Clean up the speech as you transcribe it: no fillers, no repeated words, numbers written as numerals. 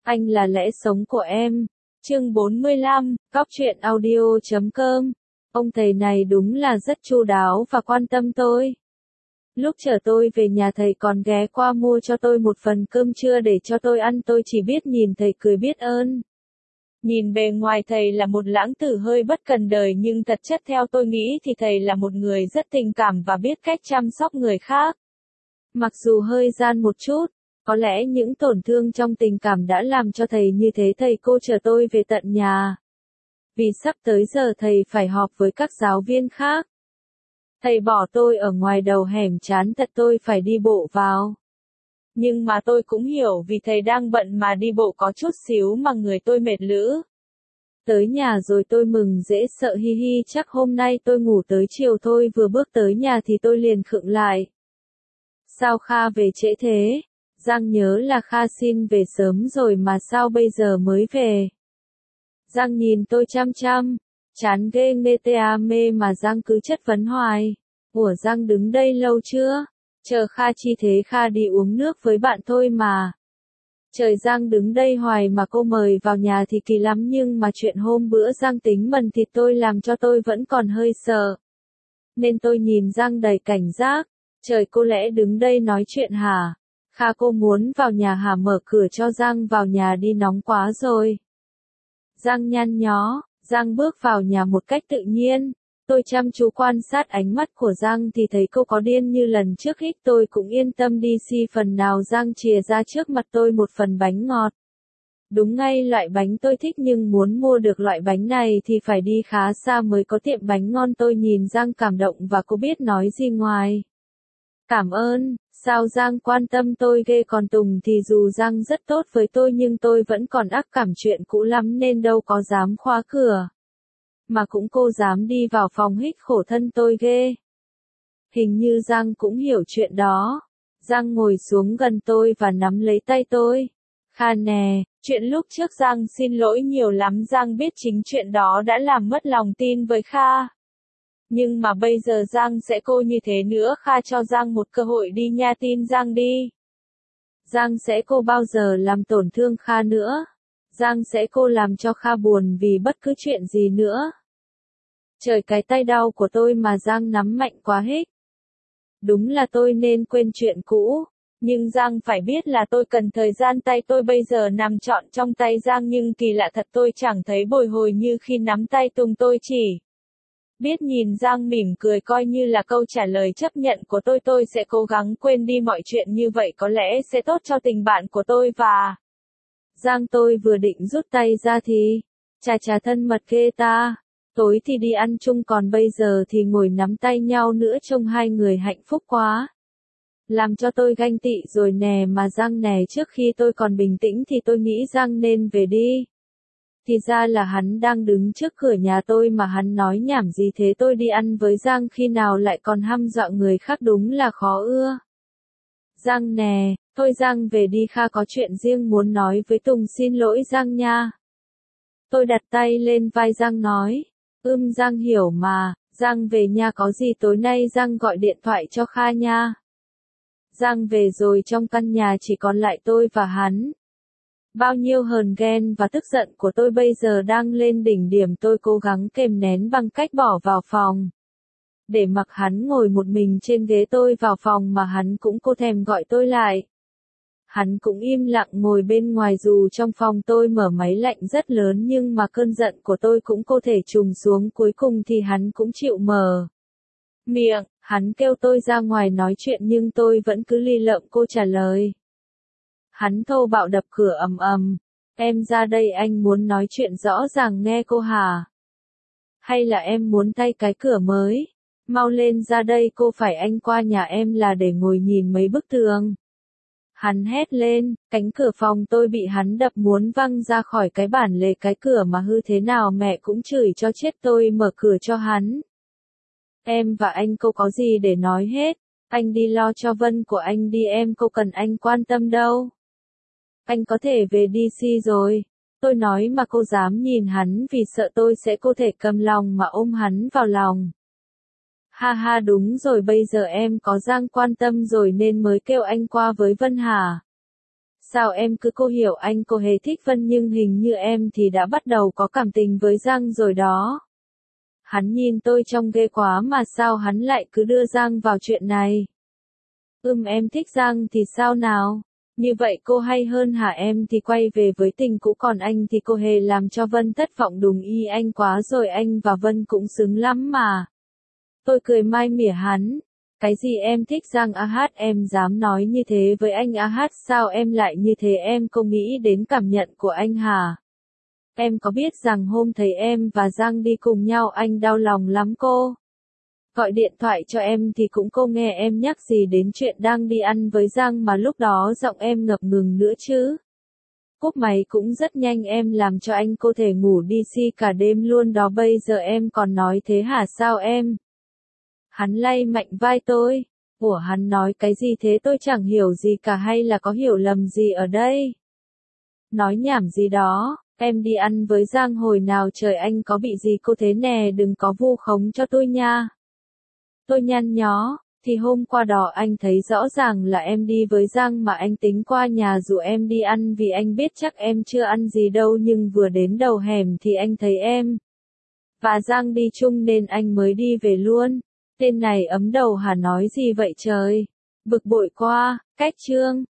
Anh là lẽ sống của em. Chương 45, Cóc truyện audio.com. Ông thầy này đúng là rất chu đáo và quan tâm tôi. Lúc chở tôi về nhà thầy còn ghé qua mua cho tôi một phần cơm trưa để cho tôi ăn, tôi chỉ biết nhìn thầy cười biết ơn. Nhìn bề ngoài thầy là một lãng tử hơi bất cần đời, nhưng thật chất theo tôi nghĩ thì thầy là một người rất tình cảm và biết cách chăm sóc người khác. Mặc dù hơi gian một chút, có lẽ những tổn thương trong tình cảm đã làm cho thầy như thế. Thầy cô chở tôi về tận nhà. Vì sắp tới giờ thầy phải họp với các giáo viên khác. Thầy bỏ tôi ở ngoài đầu hẻm, chán thật tôi phải đi bộ vào. Nhưng mà tôi cũng hiểu vì thầy đang bận mà đi bộ có chút xíu mà người tôi mệt lử. Tới nhà rồi tôi mừng dễ sợ hi hi, chắc hôm nay tôi ngủ tới chiều thôi. Vừa bước tới nhà thì tôi liền khựng lại. Sao Kha về trễ thế? Giang nhớ là Kha xin về sớm rồi mà sao bây giờ mới về? Giang nhìn tôi chăm chăm, chán ghê mê mà Giang cứ chất vấn hoài. Ủa Giang đứng đây lâu chưa? Chờ Kha chi thế? Kha đi uống nước với bạn thôi mà. Trời, Giang đứng đây hoài mà cô mời vào nhà thì kỳ lắm, nhưng mà chuyện hôm bữa Giang tính mần thịt tôi làm cho tôi vẫn còn hơi sợ. Nên tôi nhìn Giang đầy cảnh giác. Trời, cô lẽ đứng đây nói chuyện hả? Kha, cô muốn vào nhà hả? Mở cửa cho Giang vào nhà đi, nóng quá rồi. Giang nhăn nhó. Giang bước vào nhà một cách tự nhiên. Tôi chăm chú quan sát ánh mắt của Giang thì thấy cô có điên như lần trước hích. Tôi cũng yên tâm đi si phần nào. Giang chìa ra trước mặt tôi một phần bánh ngọt. Đúng ngay loại bánh tôi thích, nhưng muốn mua được loại bánh này thì phải đi khá xa mới có tiệm bánh ngon. Tôi nhìn Giang cảm động và cô biết nói gì ngoài cảm ơn. Sao Giang quan tâm tôi ghê. Còn Tùng thì dù Giang rất tốt với tôi nhưng tôi vẫn còn ác cảm chuyện cũ lắm nên đâu có dám khóa cửa. Mà cũng cô dám đi vào phòng hích, khổ thân tôi ghê. Hình như Giang cũng hiểu chuyện đó. Giang ngồi xuống gần tôi và nắm lấy tay tôi. Kha nè, chuyện lúc trước Giang xin lỗi nhiều lắm. Giang biết chính chuyện đó đã làm mất lòng tin với Kha. Nhưng mà bây giờ Giang sẽ cô như thế nữa. Kha cho Giang một cơ hội đi nha, tin Giang đi. Giang sẽ cô bao giờ làm tổn thương Kha nữa. Giang sẽ cô làm cho Kha buồn vì bất cứ chuyện gì nữa. Trời, cái tay đau của tôi mà Giang nắm mạnh quá hích. Đúng là tôi nên quên chuyện cũ. Nhưng Giang phải biết là tôi cần thời gian. Tay tôi bây giờ nằm trọn trong tay Giang, nhưng kỳ lạ thật tôi chẳng thấy bồi hồi như khi nắm tay Tùng. Tôi chỉ biết nhìn Giang mỉm cười coi như là câu trả lời chấp nhận của tôi. Tôi sẽ cố gắng quên đi mọi chuyện, như vậy có lẽ sẽ tốt cho tình bạn của tôi và Giang. Tôi vừa định rút tay ra thì, chà thân mật ghê ta. Tối thì đi ăn chung, còn bây giờ thì ngồi nắm tay nhau nữa, trông hai người hạnh phúc quá. Làm cho tôi ganh tị rồi nè. Mà Giang nè, trước khi tôi còn bình tĩnh thì tôi nghĩ Giang nên về đi. Thì ra là hắn đang đứng trước cửa nhà tôi mà hắn nói nhảm gì thế. Tôi đi ăn với Giang khi nào lại còn hăm dọa người khác, đúng là khó ưa. Giang nè, thôi Giang về đi, Kha có chuyện riêng muốn nói với Tùng. Xin lỗi Giang nha. Tôi đặt tay lên vai Giang nói. Giang hiểu mà. Giang về nha, có gì tối nay Giang gọi điện thoại cho Kha nha. Giang về rồi, trong căn nhà chỉ còn lại tôi và hắn. Bao nhiêu hờn ghen và tức giận của tôi bây giờ đang lên đỉnh điểm. Tôi cố gắng kềm nén bằng cách bỏ vào phòng. Để mặc hắn ngồi một mình trên ghế. Tôi vào phòng mà hắn cũng cô thèm gọi tôi lại. Hắn cũng im lặng ngồi bên ngoài. Dù trong phòng tôi mở máy lạnh rất lớn nhưng mà cơn giận của tôi cũng có thể trùng xuống. Cuối cùng thì hắn cũng chịu mở miệng. Hắn kêu tôi ra ngoài nói chuyện nhưng tôi vẫn cứ lì lợm cô trả lời. Hắn thô bạo đập cửa ầm ầm. Em ra đây, anh muốn nói chuyện rõ ràng nghe cô hả? Hay là em muốn thay cái cửa mới? Mau lên ra đây, cô phải anh qua nhà em là để ngồi nhìn mấy bức tường. Hắn hét lên, cánh cửa phòng tôi bị hắn đập muốn văng ra khỏi cái bản lề. Cái cửa mà hư thế nào mẹ cũng chửi cho chết. Tôi mở cửa cho hắn. Em và anh cô có gì để nói hết. Anh đi lo cho Vân của anh đi, em cô cần anh quan tâm đâu. Anh có thể về DC rồi. Tôi nói mà cô dám nhìn hắn vì sợ tôi sẽ có thể cầm lòng mà ôm hắn vào lòng. Ha ha, đúng rồi, bây giờ em có Giang quan tâm rồi nên mới kêu anh qua với Vân hả? sao em cứ cô hiểu anh cô hề thích Vân nhưng hình như em thì đã bắt đầu có cảm tình với Giang rồi đó. Hắn nhìn tôi trông ghê quá mà sao hắn lại cứ đưa Giang vào chuyện này. Em thích Giang thì sao nào? Như vậy cô hay hơn hả, em thì quay về với tình cũ còn anh thì cô hề làm cho Vân thất vọng đúng y anh quá rồi, anh và Vân cũng xứng lắm mà. Tôi cười mai mỉa hắn. Cái gì em thích Giang a hát, em dám nói như thế với anh a hát, sao em lại như thế, em có nghĩ đến cảm nhận của anh hả? Em có biết rằng hôm thấy em và Giang đi cùng nhau anh đau lòng lắm cô. Gọi điện thoại cho em thì cũng không nghe em nhắc gì đến chuyện đang đi ăn với Giang mà lúc đó giọng em ngập ngừng nữa chứ. Cúp máy cũng rất nhanh, em làm cho anh cô thể ngủ đi si cả đêm luôn đó, bây giờ em còn nói thế hả, sao em? Hắn lay mạnh vai tôi. Ủa, hắn nói cái gì thế, tôi chẳng hiểu gì cả, hay là có hiểu lầm gì ở đây? Nói nhảm gì đó, em đi ăn với Giang hồi nào trời, anh có bị gì cô thế nè, đừng có vu khống cho tôi nha. Tôi nhăn nhó, thì hôm qua đó anh thấy rõ ràng là em đi với Giang mà anh tính qua nhà rủ em đi ăn vì anh biết chắc em chưa ăn gì đâu, nhưng vừa đến đầu hẻm thì anh thấy em và Giang đi chung nên anh mới đi về luôn. Tên này ấm đầu hả, nói gì vậy trời? Bực bội quá, cách chương.